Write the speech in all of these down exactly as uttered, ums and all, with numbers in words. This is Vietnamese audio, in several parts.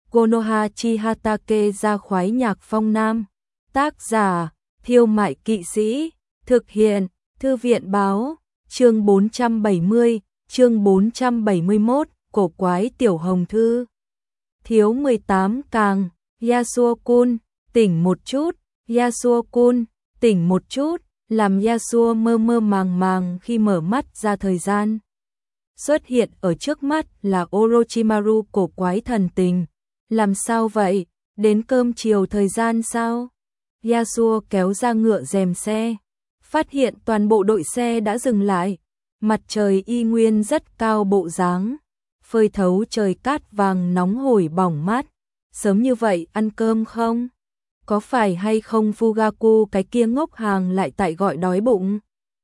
Konoha chi Hatake ra khoái nhạc phong nam. Tác giả, Thiêu Mại Kỵ Sĩ. Thực hiện, Thư viện báo. Chương bốn trăm bảy mươi, chương bốn trăm bảy mươi mốt, cổ quái tiểu hồng thư. Thiếu mười tám càng, Yasuo-kun, tỉnh một chút, Yasuo-kun, tỉnh một chút, làm Yasuo mơ mơ màng màng khi mở mắt ra thời gian. Xuất hiện ở trước mắt là Orochimaru cổ quái thần tình. Làm sao vậy? Đến cơm chiều thời gian sao? Yasuo kéo ra ngựa rèm xe, phát hiện toàn bộ đội xe đã dừng lại. Mặt trời y nguyên rất cao bộ dáng, phơi thấu trời cát vàng nóng hổi bỏng mát. Sớm như vậy ăn cơm không? Có phải hay không Fugaku cái kia ngốc hàng lại tại gọi đói bụng?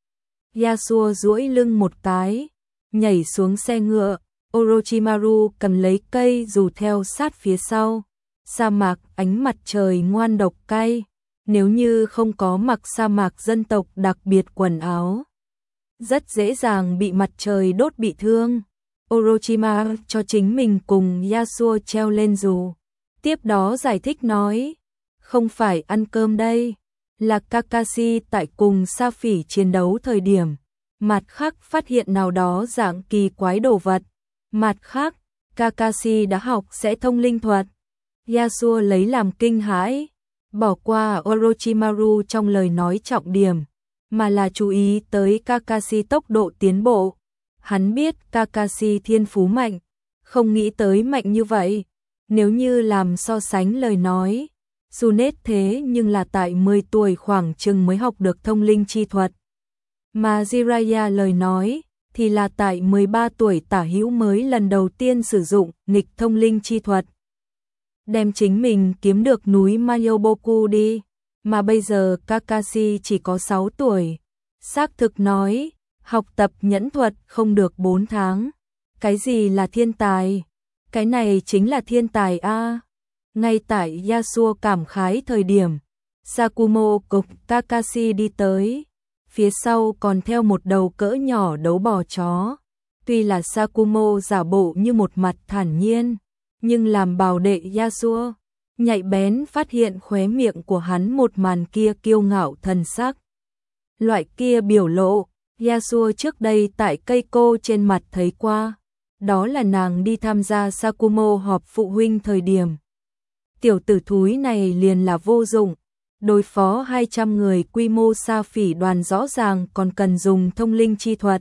Yasuo duỗi lưng một cái, nhảy xuống xe ngựa. Orochimaru cầm lấy cây dù theo sát phía sau. Sa mạc ánh mặt trời ngoan độc cay. Nếu như không có mặc sa mạc dân tộc đặc biệt quần áo, rất dễ dàng bị mặt trời đốt bị thương. Orochimaru cho chính mình cùng Yasuo treo lên dù. Tiếp đó giải thích nói, không phải ăn cơm đây, là Kakashi tại cùng Sa Phỉ chiến đấu thời điểm, mặt khác phát hiện nào đó dạng kỳ quái đồ vật. Mặt khác, Kakashi đã học sẽ thông linh thuật. Yasuo lấy làm kinh hãi, bỏ qua Orochimaru trong lời nói trọng điểm, mà là chú ý tới Kakashi tốc độ tiến bộ. Hắn biết Kakashi thiên phú mạnh, không nghĩ tới mạnh như vậy. Nếu như làm so sánh lời nói, Tsunade thế nhưng là tại mười tuổi khoảng chừng mới học được thông linh chi thuật. Mà Jiraiya lời nói thì là tại mười ba tuổi tả hữu mới lần đầu tiên sử dụng nghịch thông linh chi thuật. Đem chính mình kiếm được núi Mayoboku đi, mà bây giờ Kakashi chỉ có sáu tuổi. Xác thực nói, học tập nhẫn thuật không được bốn tháng. Cái gì là thiên tài? Cái này chính là thiên tài a. Ngay tại Yasuo cảm khái thời điểm, Sakumo cùng Kakashi đi tới. Phía sau còn theo một đầu cỡ nhỏ đấu bò chó. Tuy là Sakumo giả bộ như một mặt thản nhiên, nhưng làm bảo đệ Yasuo nhạy bén phát hiện khóe miệng của hắn một màn kia kiêu ngạo thần sắc. Loại kia biểu lộ, Yasuo trước đây tại cây cô trên mặt thấy qua. Đó là nàng đi tham gia Sakumo họp phụ huynh thời điểm. Tiểu tử thúi này liền là vô dụng. Đối phó hai trăm người quy mô Sa Phỉ đoàn rõ ràng còn cần dùng thông linh chi thuật.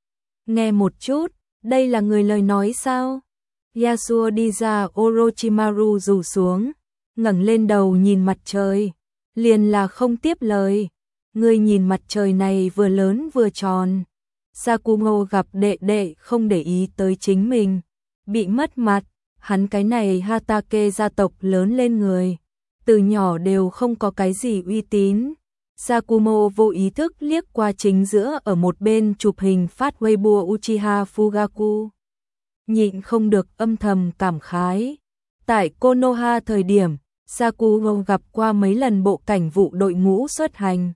Nghe một chút, đây là người lời nói sao? Yasuo đi ra, Orochimaru rủ xuống, ngẩng lên đầu nhìn mặt trời, liền là không tiếp lời. Người nhìn mặt trời này vừa lớn vừa tròn. Sakumo gặp đệ đệ không để ý tới chính mình, bị mất mặt. Hắn cái này Hatake gia tộc lớn lên người, từ nhỏ đều không có cái gì uy tín. Sakumo vô ý thức liếc qua chính giữa ở một bên chụp hình phát Weibo Uchiha Fugaku. Nhịn không được âm thầm cảm khái. Tại Konoha thời điểm, Sakumo gặp qua mấy lần bộ cảnh vụ đội ngũ xuất hành.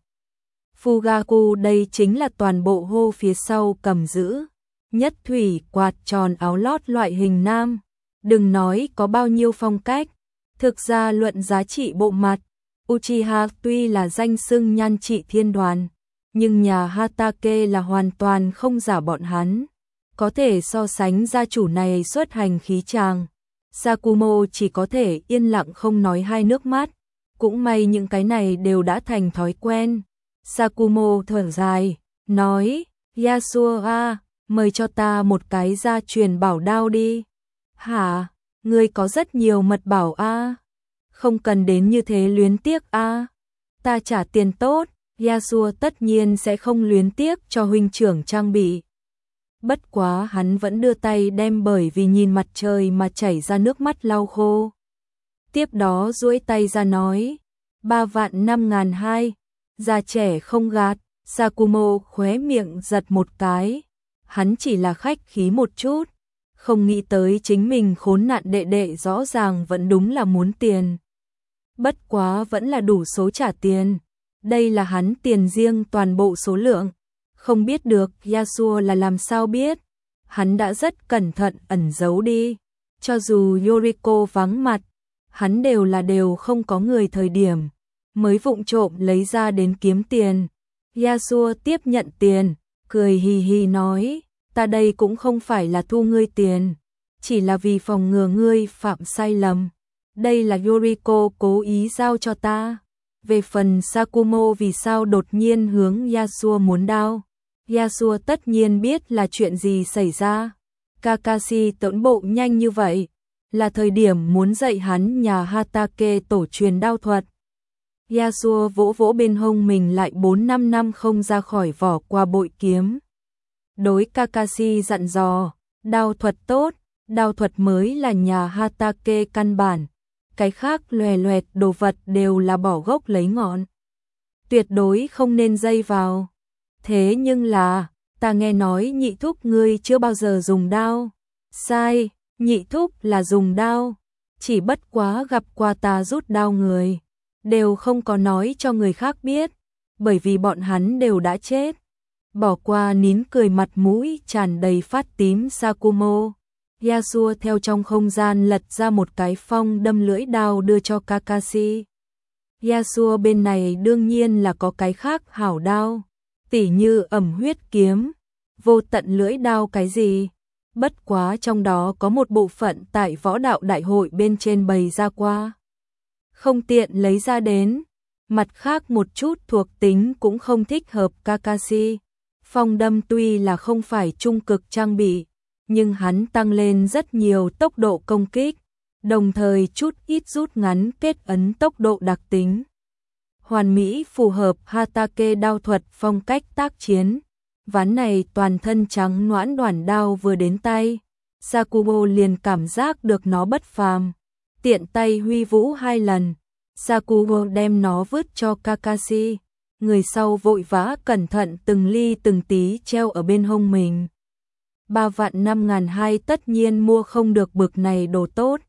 Fugaku đây chính là toàn bộ hô phía sau cầm giữ. Nhất thủy quạt tròn áo lót loại hình nam. Đừng nói có bao nhiêu phong cách. Thực ra luận giá trị bộ mặt, Uchiha tuy là danh xưng nhan trị thiên đoàn, nhưng nhà Hatake là hoàn toàn không giả bọn hắn. Có thể so sánh gia chủ này xuất hành khí tràng. Sakumo chỉ có thể yên lặng không nói hai nước mắt. Cũng may những cái này đều đã thành thói quen. Sakumo thở dài, nói, Yasuo a, mời cho ta một cái gia truyền bảo đao đi. Hả? Ngươi có rất nhiều mật bảo a. Không cần đến như thế luyến tiếc a. Ta trả tiền tốt, Yasuo tất nhiên sẽ không luyến tiếc cho huynh trưởng trang bị. Bất quá hắn vẫn đưa tay đem bởi vì nhìn mặt trời mà chảy ra nước mắt lau khô. Tiếp đó duỗi tay ra nói, ba vạn năm ngàn hai, già trẻ không gạt. Sakumo khóe miệng giật một cái. Hắn chỉ là khách khí một chút, không nghĩ tới chính mình khốn nạn đệ đệ rõ ràng vẫn đúng là muốn tiền. Bất quá vẫn là đủ số trả tiền. Đây là hắn tiền riêng toàn bộ số lượng. Không biết được Yasuo là làm sao biết. Hắn đã rất cẩn thận ẩn giấu đi. Cho dù Yoriko vắng mặt, hắn đều là đều không có người thời điểm, mới vụng trộm lấy ra đến kiếm tiền. Yasuo tiếp nhận tiền, cười hì hì nói, ta đây cũng không phải là thu ngươi tiền, chỉ là vì phòng ngừa ngươi phạm sai lầm. Đây là Yoriko cố ý giao cho ta. Về phần Sakumo vì sao đột nhiên hướng Yasuo muốn đao, Yasuo tất nhiên biết là chuyện gì xảy ra. Kakashi tổn bộ nhanh như vậy, là thời điểm muốn dạy hắn nhà Hatake tổ truyền đao thuật. Yasuo vỗ vỗ bên hông mình lại bốn năm năm không ra khỏi vỏ qua bội kiếm. Đối Kakashi dặn dò, đao thuật tốt, đao thuật mới là nhà Hatake căn bản. Cái khác loè loẹt đồ vật đều là bỏ gốc lấy ngọn. Tuyệt đối không nên dây vào. Thế nhưng là, ta nghe nói nhị thúc ngươi chưa bao giờ dùng đao. Sai, nhị thúc là dùng đao. Chỉ bất quá gặp qua ta rút đao người. Đều không có nói cho người khác biết. Bởi vì bọn hắn đều đã chết. Bỏ qua nín cười mặt mũi tràn đầy phát tím Sakumo. Yasuo theo trong không gian lật ra một cái phong đâm lưỡi đao đưa cho Kakashi. Yasuo bên này đương nhiên là có cái khác hảo đao, tỉ như ẩm huyết kiếm, vô tận lưỡi đao cái gì. Bất quá trong đó có một bộ phận tại võ đạo đại hội bên trên bày ra qua. Không tiện lấy ra đến, mặt khác một chút thuộc tính cũng không thích hợp Kakashi. Phong đâm tuy là không phải trung cực trang bị, nhưng hắn tăng lên rất nhiều tốc độ công kích, đồng thời chút ít rút ngắn kết ấn tốc độ đặc tính. Hoàn mỹ phù hợp Hatake đao thuật phong cách tác chiến. Ván này toàn thân trắng noãn đoản đao vừa đến tay, Sakumo liền cảm giác được nó bất phàm. Tiện tay huy vũ hai lần, Sakumo đem nó vứt cho Kakashi. Người sau vội vã cẩn thận từng ly từng tí treo ở bên hông mình. Ba vạn năm ngàn hai tất nhiên mua không được bực này đồ tốt.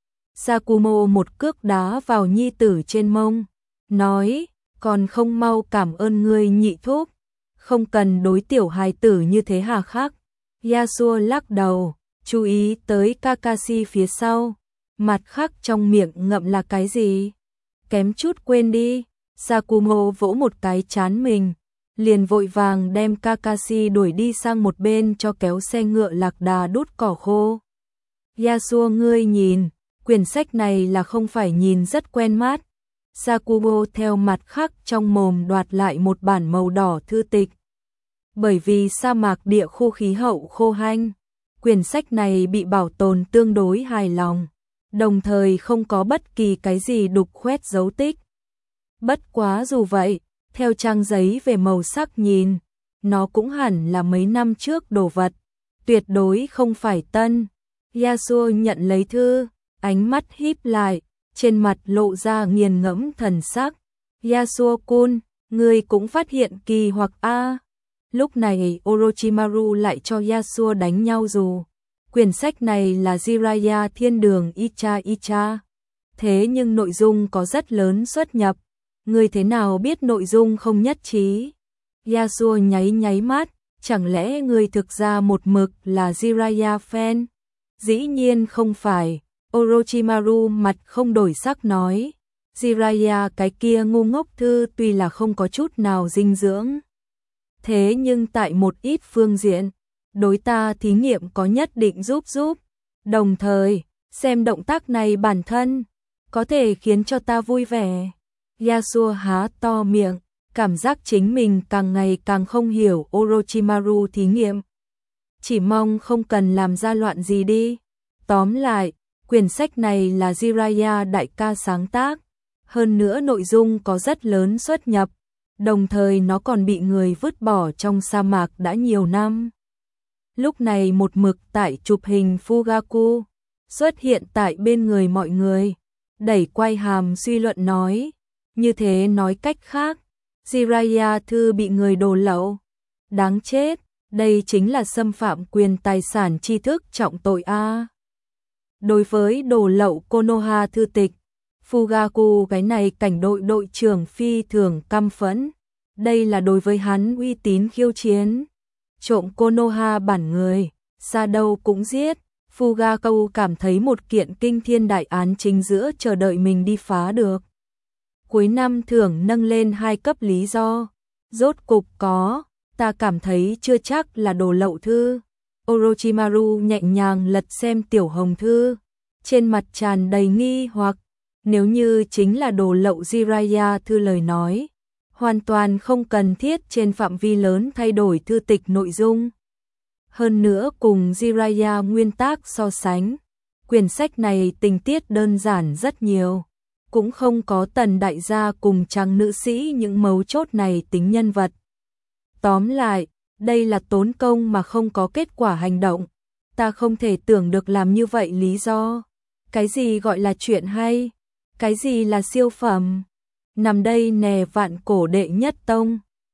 Sakumo một cước đá vào nhi tử trên mông, nói, còn không mau cảm ơn ngươi nhị thúc, không cần đối tiểu hài tử như thế hà khắc. Yasuo lắc đầu, chú ý tới Kakashi phía sau, mặt khác trong miệng ngậm là cái gì? Kém chút quên đi. Sakumo vỗ một cái chán mình, liền vội vàng đem Kakashi đuổi đi sang một bên cho kéo xe ngựa lạc đà đút cỏ khô. Yasuo ngươi nhìn, quyển sách này là không phải nhìn rất quen mắt. Sakumo theo mặt khác trong mồm đoạt lại một bản màu đỏ thư tịch. Bởi vì sa mạc địa khu khí hậu khô hanh, quyển sách này bị bảo tồn tương đối hài lòng, đồng thời không có bất kỳ cái gì đục khoét dấu tích. Bất quá dù vậy, theo trang giấy về màu sắc nhìn, nó cũng hẳn là mấy năm trước đồ vật, tuyệt đối không phải tân. Yasuo nhận lấy thư, ánh mắt híp lại, trên mặt lộ ra nghiền ngẫm thần sắc. Yasuo-kun, ngươi cũng phát hiện kỳ hoặc a? Lúc này Orochimaru lại cho Yasuo đánh nhau dù. Quyển sách này là Jiraiya Thiên Đường Icha Icha. Thế nhưng nội dung có rất lớn xuất nhập. Ngươi thế nào biết nội dung không nhất trí? Yasuo nháy nháy mắt, chẳng lẽ ngươi thực ra một mực là Jiraiya fan? Dĩ nhiên không phải. Orochimaru mặt không đổi sắc nói, Jiraiya cái kia ngu ngốc thư tuy là không có chút nào dinh dưỡng. Thế nhưng tại một ít phương diện, đối ta thí nghiệm có nhất định giúp giúp. Đồng thời, xem động tác này bản thân, có thể khiến cho ta vui vẻ. Yasuo há to miệng, cảm giác chính mình càng ngày càng không hiểu Orochimaru thí nghiệm. Chỉ mong không cần làm ra loạn gì đi. Tóm lại, quyển sách này là Jiraiya đại ca sáng tác, hơn nữa nội dung có rất lớn xuất nhập, đồng thời nó còn bị người vứt bỏ trong sa mạc đã nhiều năm. Lúc này một mực tại chụp hình Fugaku, xuất hiện tại bên người mọi người, đẩy quay hàm suy luận nói, như thế nói cách khác, Jiraiya thư bị người đổ lậu. Đáng chết, đây chính là xâm phạm quyền tài sản tri thức trọng tội a. Đối với đổ lậu Konoha thư tịch, Fugaku cái này cảnh đội đội trưởng phi thường căm phẫn. Đây là đối với hắn uy tín khiêu chiến. Trộm Konoha bản người, xa đâu cũng giết. Fugakao cảm thấy một kiện kinh thiên đại án chính giữa chờ đợi mình đi phá được. Cuối năm thưởng nâng lên hai cấp lý do. Rốt cục có, ta cảm thấy chưa chắc là đồ lậu thư. Orochimaru nhẹ nhàng lật xem tiểu hồng thư, trên mặt tràn đầy nghi hoặc, nếu như chính là đồ lậu Jiraiya thư lời nói, hoàn toàn không cần thiết trên phạm vi lớn thay đổi thư tịch nội dung. Hơn nữa cùng Jiraiya nguyên tác so sánh, quyển sách này tình tiết đơn giản rất nhiều, cũng không có tần đại gia cùng chàng nữ sĩ những mấu chốt này tính nhân vật. Tóm lại, đây là tốn công mà không có kết quả hành động, ta không thể tưởng được làm như vậy lý do. Cái gì gọi là chuyện hay? Cái gì là siêu phẩm? Nằm đây nè vạn cổ đệ nhất tông,